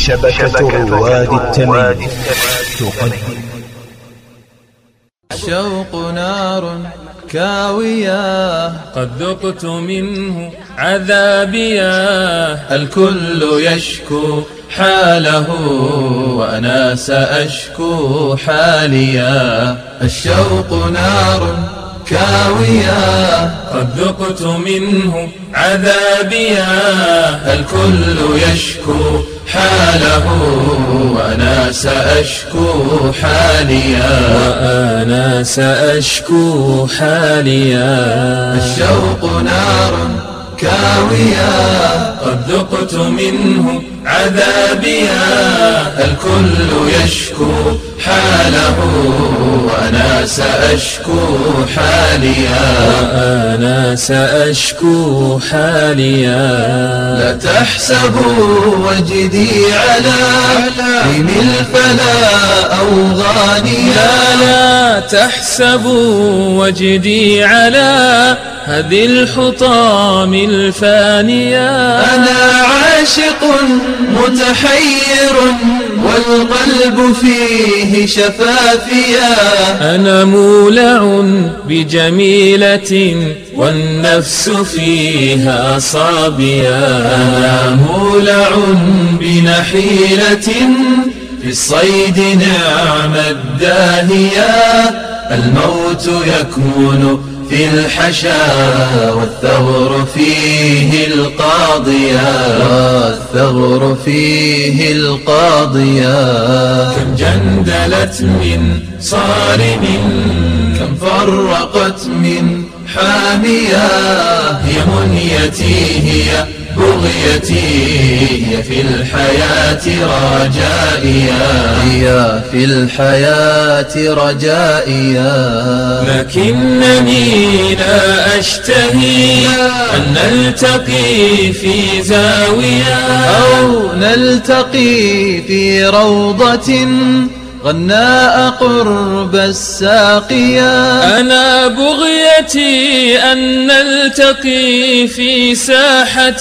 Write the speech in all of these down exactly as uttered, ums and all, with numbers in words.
شبكة رواد التميم تقدم. الشوق نار كاوية قد ذقت منه عذابيا، الكل يشكو حاله وأنا سأشكو حاليا. الشوق نار كاوية قد ذقت منه عذابيا، الكل يشكو حاله وأنا سأشكو حاليا. وأنا سأشكو حاليا. الشوق نار كاوية قد ذقت منه عذابيا، الكل يشكو حاله وأنا سأشكو حاليا. وأنا سأشكو حاليا. لا تحسبوا وجدي على حين الفلا أو غانيا، لا تحسبوا وجدي على هذه الحطام الفانية. أنا عاشق متحير والقلب فيه شفافيا، أنا مولع بجميلة والنفس فيها صابية. أنا مولع بنحيلة في الصيد نعم الداهية. الموت يكمن في الحشا والثغر فيه القاضية، والثغر فيه القاضية. كم جندلت من صارم، كم فرقت من حامية. هي منيتي هي بغيتي، هي في الحياة رجائيا، هي في الحياة رجائيا. لكنني لا أشتهي أن نلتقي في زاوية، أو نلتقي في روضة غناء قرب الساقية. أنا بغيتي أن نلتقي في ساحة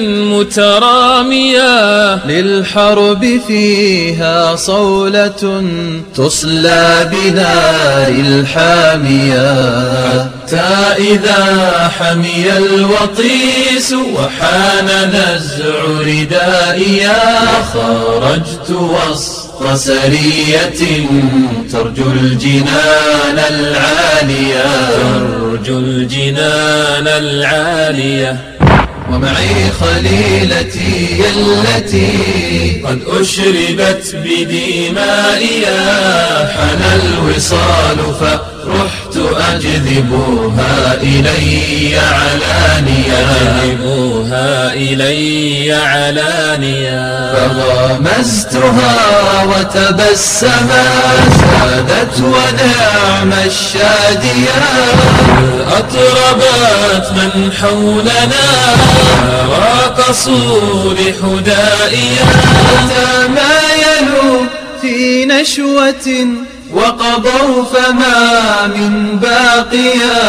مترامية، للحرب فيها صولة تصلى بنار الحامية. حتى إذا حمي الوطيس وحان نزع ردائيا، خرجت وسط سرية ترجو الجنان العالية، ترجو الجنان العالية. ومعي خليلتي التي قد أشربت بدمائيا. حان الوصال فرحت أجذبها إلي علانيا، أجذبها إلي علانيا. فغمزتها وتبسمت سادت ونعم الشادية. أطربت من حولنا راقصوا لحدائيا، تمايلوا في نشوة وقضوا فما من باقيا.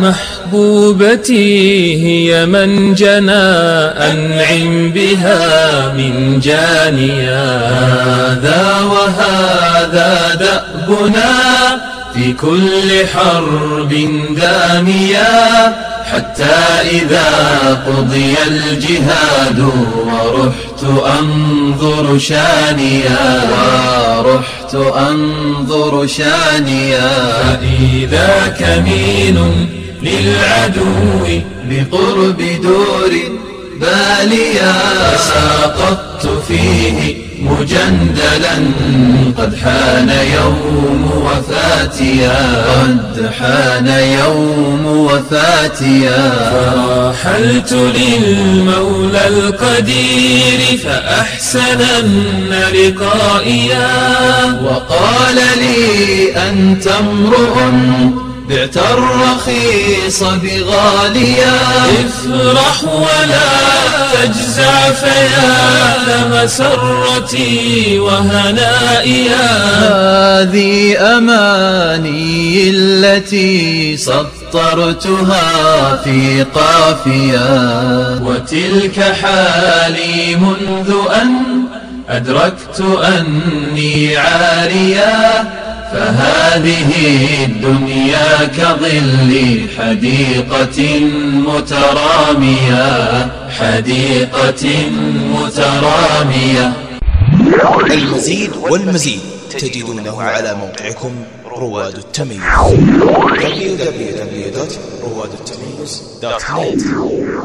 محبوبتي هي من جنى أنعم بها من جانيا. هذا وهذا دأبنا في كل حرب دامية، حتى إذا قضي الجهاد ورحت أنظر شانيا، ورحت أنظر شانيا. فإذا كمين للعدو بقرب دور باليا، ساقطت فيه مجندلا قد حان يوم وفاتيا، قد حان يوم وفاتيا. فرحلت للمولى القدير فأحسنن لقائيا، وقال لي أنت امرؤ بعت الرخيص بغاليا. افرح ولا تجزع فيا مسرتي وهنائيا. هذه أماني التي سطرتها في قافيا، وتلك حالي منذ أن أدركت أني عاريا فهذه الدنيا كظل حديقة مترامية حديقة مترامية. المزيد والمزيد تجدونه على موقعكم رواد التميز دبليو دبليو دبليو دوت رواد التميز دوت نت.